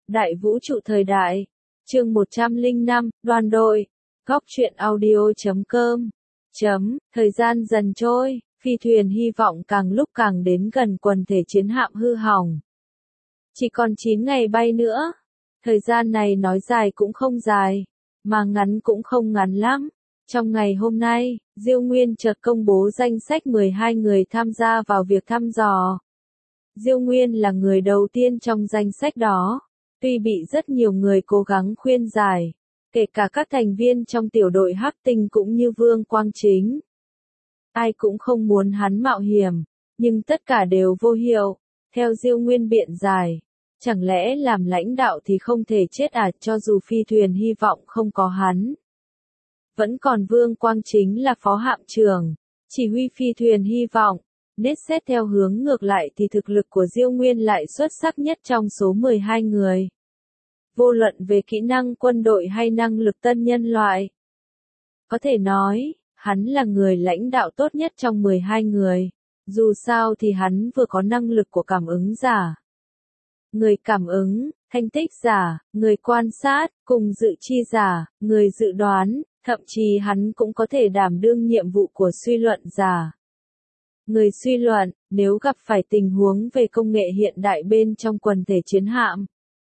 Đại vũ trụ thời đại. Chương 105, đoàn đội. Góc truyện audio.com. Thời gian dần trôi, phi thuyền hy vọng càng lúc càng đến gần quần thể chiến hạm hư hỏng. Chỉ còn 9 ngày bay nữa. Thời gian này nói dài cũng không dài, mà ngắn cũng không ngắn lắm. Trong ngày hôm nay, Diêu Nguyên chợt công bố danh sách 12 người tham gia vào việc thăm dò. Diêu Nguyên là người đầu tiên trong danh sách đó. Tuy bị rất nhiều người cố gắng khuyên giải, kể cả các thành viên trong tiểu đội Hắc Tinh cũng như Vương Quang Chính. Ai cũng không muốn hắn mạo hiểm, nhưng tất cả đều vô hiệu. Theo Diêu Nguyên biện giải, chẳng lẽ làm lãnh đạo thì không thể chết à, cho dù phi thuyền hy vọng không có hắn. Vẫn còn Vương Quang Chính là phó hạm trưởng, chỉ huy phi thuyền hy vọng. Nết xét theo hướng ngược lại thì thực lực của Diêu Nguyên lại xuất sắc nhất trong số 12 người. Vô luận về kỹ năng quân đội hay năng lực tân nhân loại. Có thể nói, hắn là người lãnh đạo tốt nhất trong 12 người. Dù sao thì hắn vừa có năng lực của cảm ứng giả, người cảm ứng, thanh tích giả, người quan sát, cùng dự chi giả, người dự đoán, thậm chí hắn cũng có thể đảm đương nhiệm vụ của suy luận giả. Người suy luận, nếu gặp phải tình huống về công nghệ hiện đại bên trong quần thể chiến hạm,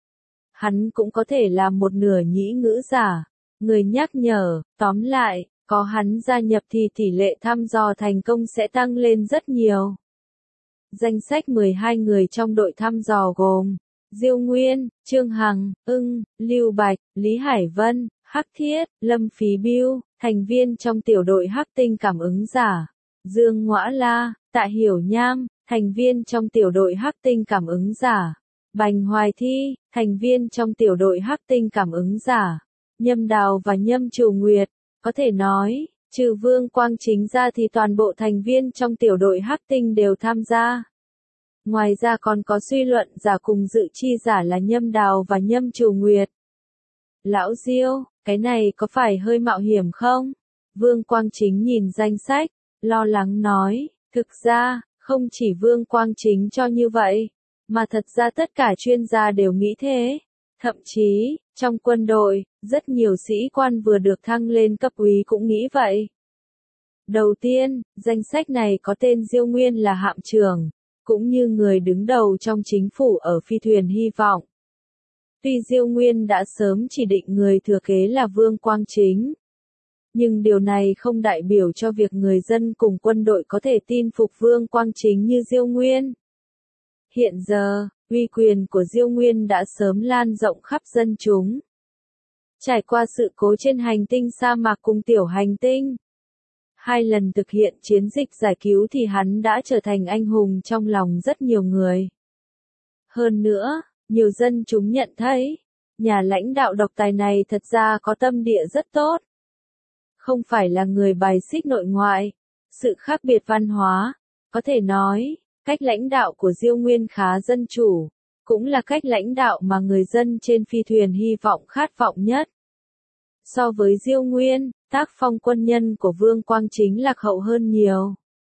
hắn cũng có thể là một nửa nhĩ ngữ giả. Người nhắc nhở, tóm lại, có hắn gia nhập thì tỷ lệ thăm dò thành công sẽ tăng lên rất nhiều. Danh sách 12 người trong đội thăm dò gồm Diêu Nguyên, Trương Hằng, Ưng, Lưu Bạch, Lý Hải Vân, Hắc Thiết, Lâm Phí Bưu, thành viên trong tiểu đội Hắc Tinh cảm ứng giả. Dương Ngõa La, Tạ Hiểu Nham, thành viên trong tiểu đội Hắc Tinh cảm ứng giả. Bành Hoài Thi, thành viên trong tiểu đội Hắc Tinh cảm ứng giả. Nhâm Đào và Nhâm Trù Nguyệt, có thể nói, trừ Vương Quang Chính ra thì toàn bộ thành viên trong tiểu đội Hắc Tinh đều tham gia. Ngoài ra còn có suy luận giả cùng dự chi giả là Nhâm Đào và Nhâm Trù Nguyệt. Lão Diêu, cái này có phải hơi mạo hiểm không? Vương Quang Chính nhìn danh sách, lo lắng nói, thực ra, không chỉ Vương Quang Chính cho như vậy, mà thật ra tất cả chuyên gia đều nghĩ thế. Thậm chí, trong quân đội, rất nhiều sĩ quan vừa được thăng lên cấp úy cũng nghĩ vậy. Đầu tiên, danh sách này có tên Diêu Nguyên là hạm trưởng, cũng như người đứng đầu trong chính phủ ở phi thuyền hy vọng. Tuy Diêu Nguyên đã sớm chỉ định người thừa kế là Vương Quang Chính, nhưng điều này không đại biểu cho việc người dân cùng quân đội có thể tin phục Vương Quang Chính như Diêu Nguyên. Hiện giờ, uy quyền của Diêu Nguyên đã sớm lan rộng khắp dân chúng. Trải qua sự cố trên hành tinh sa mạc cùng tiểu hành tinh, 2 lần thực hiện chiến dịch giải cứu thì hắn đã trở thành anh hùng trong lòng rất nhiều người. Hơn nữa, nhiều dân chúng nhận thấy, nhà lãnh đạo độc tài này thật ra có tâm địa rất tốt. Không phải là người bài xích nội ngoại, sự khác biệt văn hóa, có thể nói, cách lãnh đạo của Diêu Nguyên khá dân chủ, cũng là cách lãnh đạo mà người dân trên phi thuyền hy vọng khát vọng nhất. So với Diêu Nguyên, tác phong quân nhân của Vương Quang Chính lạc hậu hơn nhiều.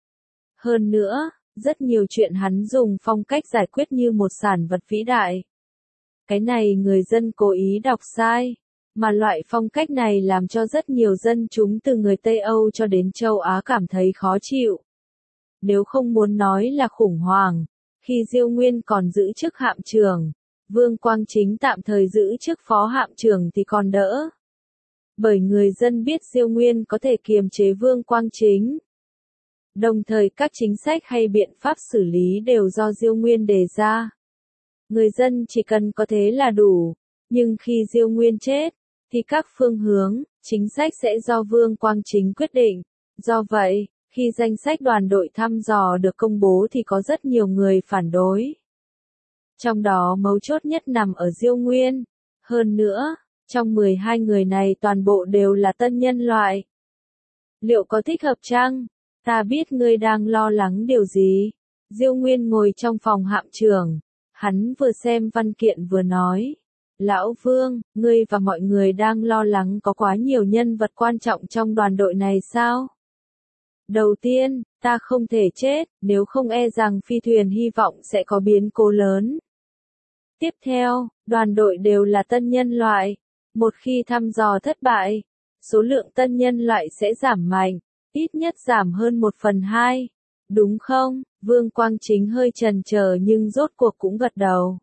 Hơn nữa, rất nhiều chuyện hắn dùng phong cách giải quyết như một sản vật vĩ đại. Cái này người dân cố ý đọc sai, mà loại phong cách này làm cho rất nhiều dân chúng từ người Tây Âu cho đến châu Á cảm thấy khó chịu. Nếu không muốn nói là khủng hoảng, khi Diêu Nguyên còn giữ chức hạm trưởng, Vương Quang Chính tạm thời giữ chức phó hạm trưởng thì còn đỡ. Bởi người dân biết Diêu Nguyên có thể kiềm chế Vương Quang Chính. Đồng thời các chính sách hay biện pháp xử lý đều do Diêu Nguyên đề ra. Người dân chỉ cần có thế là đủ, nhưng khi Diêu Nguyên chết, thì các phương hướng, chính sách sẽ do Vương Quang Chính quyết định. Do vậy, khi danh sách đoàn đội thăm dò được công bố thì có rất nhiều người phản đối. Trong đó mấu chốt nhất nằm ở Diêu Nguyên. Hơn nữa, trong 12 người này toàn bộ đều là tân nhân loại. Liệu có thích hợp chăng? Ta biết ngươi đang lo lắng điều gì. Diêu Nguyên ngồi trong phòng hạm trưởng. Hắn vừa xem văn kiện vừa nói. Lão Vương, ngươi và mọi người đang lo lắng có quá nhiều nhân vật quan trọng trong đoàn đội này sao? Đầu tiên, ta không thể chết, nếu không e rằng phi thuyền hy vọng sẽ có biến cố lớn. Tiếp theo, Đoàn đội đều là tân nhân loại. Một khi thăm dò thất bại, số lượng tân nhân loại sẽ giảm mạnh, ít nhất giảm hơn 1/2. Đúng không? Vương Quang Chính hơi chần chờ nhưng rốt cuộc cũng gật đầu.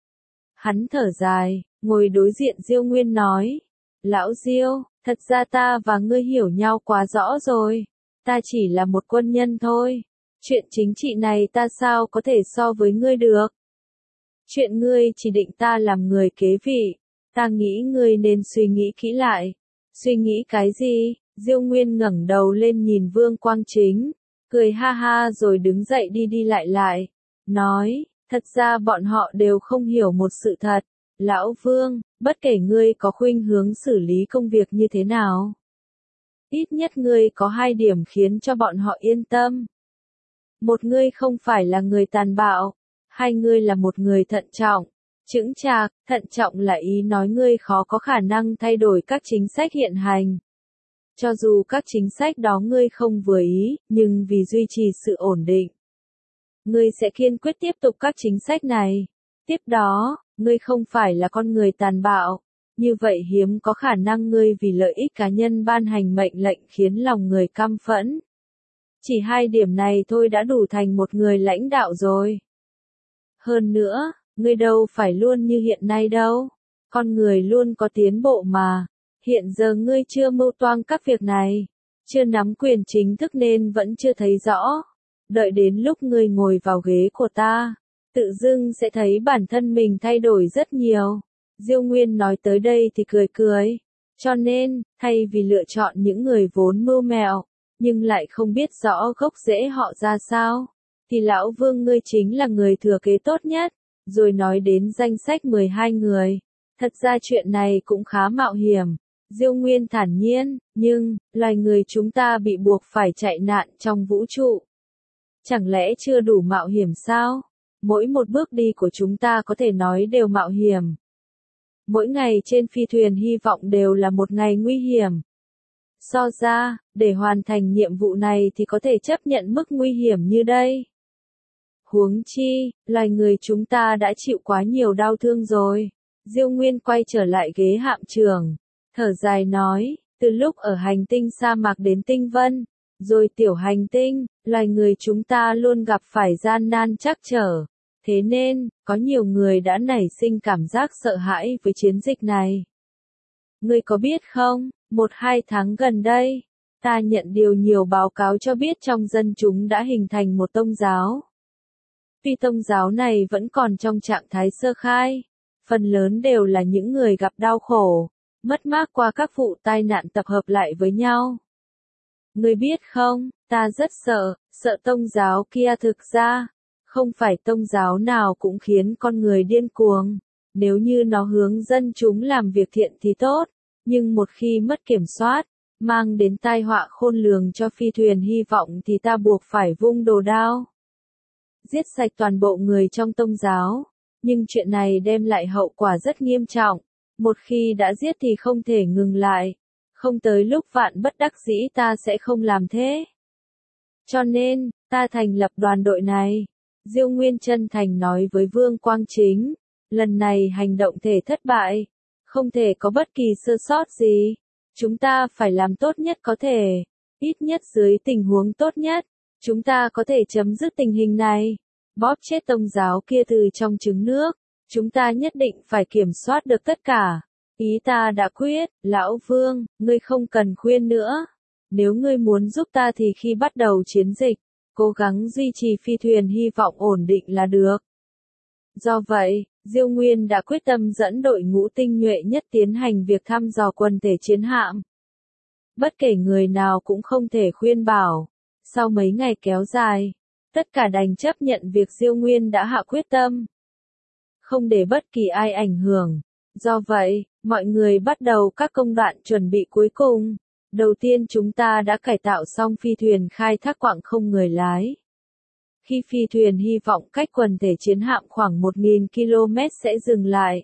Hắn thở dài, ngồi đối diện Diêu Nguyên nói. Lão Diêu, thật ra ta và ngươi hiểu nhau quá rõ rồi. Ta chỉ là một quân nhân thôi. Chuyện chính trị này ta sao có thể so với ngươi được? Chuyện ngươi chỉ định ta làm người kế vị. Ta nghĩ ngươi nên suy nghĩ kỹ lại. Suy nghĩ cái gì? Diêu Nguyên ngẩng đầu lên nhìn Vương Quang Chính, cười ha ha rồi đứng dậy đi đi lại lại. Nói, thật ra bọn họ đều không hiểu một sự thật. Lão Vương, bất kể ngươi có khuynh hướng xử lý công việc như thế nào, ít nhất ngươi có 2 điểm khiến cho bọn họ yên tâm. Một, ngươi không phải là người tàn bạo. 2, ngươi là một người thận trọng, chững chạc. Thận trọng là ý nói ngươi khó có khả năng thay đổi các chính sách hiện hành. Cho dù các chính sách đó ngươi không vừa ý, nhưng vì duy trì sự ổn định, ngươi sẽ kiên quyết tiếp tục các chính sách này. Tiếp đó, ngươi không phải là con người tàn bạo. Như vậy hiếm có khả năng ngươi vì lợi ích cá nhân ban hành mệnh lệnh khiến lòng người căm phẫn. Chỉ 2 điểm này thôi đã đủ thành một người lãnh đạo rồi. Hơn nữa, ngươi đâu phải luôn như hiện nay đâu. Con người luôn có tiến bộ mà. Hiện giờ ngươi chưa mưu toan các việc này, chưa nắm quyền chính thức nên vẫn chưa thấy rõ. Đợi đến lúc ngươi ngồi vào ghế của ta, tự dưng sẽ thấy bản thân mình thay đổi rất nhiều. Diêu Nguyên nói tới đây thì cười cười. Cho nên, thay vì lựa chọn những người vốn mưu mẹo, nhưng lại không biết rõ gốc rễ họ ra sao, thì lão Vương ngươi chính là người thừa kế tốt nhất. Rồi nói đến danh sách 12 người. Thật ra chuyện này cũng khá mạo hiểm. Diêu Nguyên thản nhiên, nhưng, loài người chúng ta bị buộc phải chạy nạn trong vũ trụ. Chẳng lẽ chưa đủ mạo hiểm sao? Mỗi một bước đi của chúng ta có thể nói đều mạo hiểm. Mỗi ngày trên phi thuyền hy vọng đều là một ngày nguy hiểm. So ra, để hoàn thành nhiệm vụ này thì có thể chấp nhận mức nguy hiểm như đây. Huống chi, loài người chúng ta đã chịu quá nhiều đau thương rồi. Diêu Nguyên quay trở lại ghế hạm trưởng, thở dài nói, từ lúc ở hành tinh sa mạc đến tinh vân, rồi tiểu hành tinh, loài người chúng ta luôn gặp phải gian nan trắc trở. Thế nên, có nhiều người đã nảy sinh cảm giác sợ hãi với chiến dịch này. Ngươi có biết không, 1-2 tháng gần đây, ta nhận nhiều báo cáo cho biết trong dân chúng đã hình thành một tông giáo. Tuy tông giáo này vẫn còn trong trạng thái sơ khai, phần lớn đều là những người gặp đau khổ, mất mát qua các vụ tai nạn tập hợp lại với nhau. Ngươi biết không, ta rất sợ tông giáo kia. Thực ra, không phải tông giáo nào cũng khiến con người điên cuồng. Nếu như nó hướng dân chúng làm việc thiện thì tốt, nhưng một khi mất kiểm soát, mang đến tai họa khôn lường cho phi thuyền hy vọng thì ta buộc phải vung đồ đao, giết sạch toàn bộ người trong tông giáo. Nhưng chuyện này đem lại hậu quả rất nghiêm trọng. Một khi đã giết thì không thể ngừng lại. Không tới lúc vạn bất đắc dĩ ta sẽ không làm thế. Cho nên, ta thành lập đoàn đội này. Diêu Nguyên chân thành nói với Vương Quang Chính. Lần này hành động thể thất bại. Không thể có bất kỳ sơ sót gì. Chúng ta phải làm tốt nhất có thể. Ít nhất dưới tình huống tốt nhất, chúng ta có thể chấm dứt tình hình này. Bóp chết tông giáo kia từ trong trứng nước. Chúng ta nhất định phải kiểm soát được tất cả. Ý ta đã quyết, Lão Vương, ngươi không cần khuyên nữa. Nếu ngươi muốn giúp ta thì khi bắt đầu chiến dịch, cố gắng duy trì phi thuyền hy vọng ổn định là được. Do vậy, Diêu Nguyên đã quyết tâm dẫn đội ngũ tinh nhuệ nhất tiến hành việc thăm dò quần thể chiến hạm. Bất kể người nào cũng không thể khuyên bảo. Sau mấy ngày kéo dài, tất cả đành chấp nhận việc Diêu Nguyên đã hạ quyết tâm. Không để bất kỳ ai ảnh hưởng. Do vậy, mọi người bắt đầu các công đoạn chuẩn bị cuối cùng. Đầu tiên chúng ta đã cải tạo xong phi thuyền khai thác quặng không người lái. Khi phi thuyền hy vọng cách quần thể chiến hạm khoảng 1.000 km sẽ dừng lại.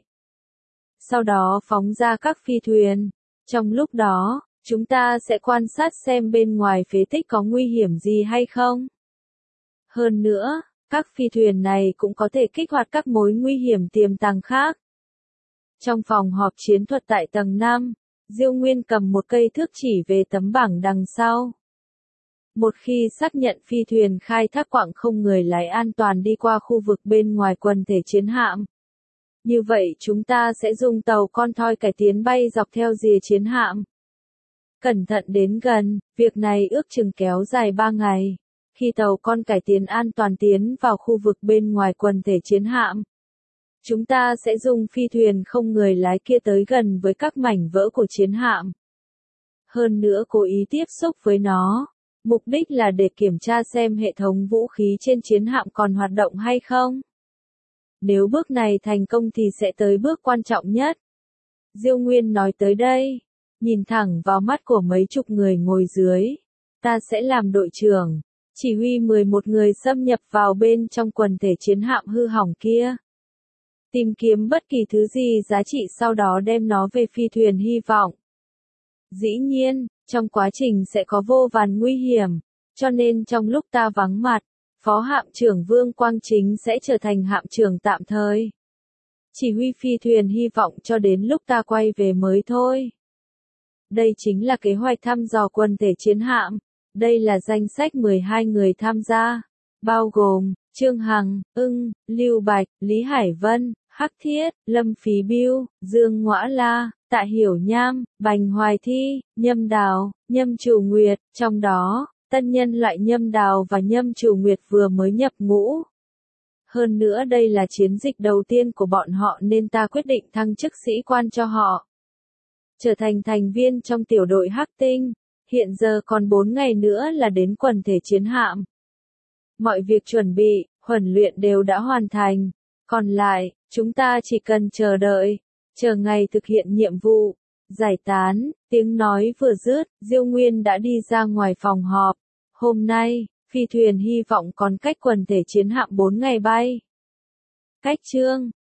Sau đó phóng ra các phi thuyền. Trong lúc đó, chúng ta sẽ quan sát xem bên ngoài phế tích có nguy hiểm gì hay không. Hơn nữa, các phi thuyền này cũng có thể kích hoạt các mối nguy hiểm tiềm tàng khác. Trong phòng họp chiến thuật tại tầng 5, Diêu Nguyên cầm một cây thước chỉ về tấm bảng đằng sau. Một khi xác nhận phi thuyền khai thác quặng không người lái an toàn đi qua khu vực bên ngoài quần thể chiến hạm. Như vậy chúng ta sẽ dùng tàu con thoi cải tiến bay dọc theo rìa chiến hạm. Cẩn thận đến gần, việc này ước chừng kéo dài 3 ngày. Khi tàu con cải tiến an toàn tiến vào khu vực bên ngoài quần thể chiến hạm, chúng ta sẽ dùng phi thuyền không người lái kia tới gần với các mảnh vỡ của chiến hạm. Hơn nữa cố ý tiếp xúc với nó. Mục đích là để kiểm tra xem hệ thống vũ khí trên chiến hạm còn hoạt động hay không. Nếu bước này thành công thì sẽ tới bước quan trọng nhất. Diêu Nguyên nói tới đây, nhìn thẳng vào mắt của mấy chục người ngồi dưới. Ta sẽ làm đội trưởng, chỉ huy 11 người xâm nhập vào bên trong quần thể chiến hạm hư hỏng kia. Tìm kiếm bất kỳ thứ gì giá trị sau đó đem nó về phi thuyền hy vọng. Dĩ nhiên, trong quá trình sẽ có vô vàn nguy hiểm, cho nên trong lúc ta vắng mặt, Phó hạm trưởng Vương Quang Chính sẽ trở thành hạm trưởng tạm thời. Chỉ huy phi thuyền hy vọng cho đến lúc ta quay về mới thôi. Đây chính là kế hoạch thăm dò quần thể chiến hạm. Đây là danh sách 12 người tham gia, bao gồm Trương Hằng, Lưu Bạch, Lý Hải Vân, Hắc Thiết, Lâm Phí Bưu, Dương Ngõa La, Tạ Hiểu Nham, Bành Hoài Thi, Nhâm Đào, Nhâm Trù Nguyệt, trong đó, tân nhân loại Nhâm Đào và Nhâm Trù Nguyệt vừa mới nhập ngũ. Hơn nữa đây là chiến dịch đầu tiên của bọn họ nên ta quyết định thăng chức sĩ quan cho họ. Trở thành thành viên trong tiểu đội Hắc Tinh, hiện giờ còn 4 ngày nữa là đến quần thể chiến hạm. Mọi việc chuẩn bị, huấn luyện đều đã hoàn thành, còn lại, chúng ta chỉ cần chờ đợi, chờ ngày thực hiện nhiệm vụ. Giải tán, tiếng nói vừa dứt, Diêu Nguyên đã đi ra ngoài phòng họp. Hôm nay, phi thuyền hy vọng còn cách quần thể chiến hạm 4 ngày bay. Cách chương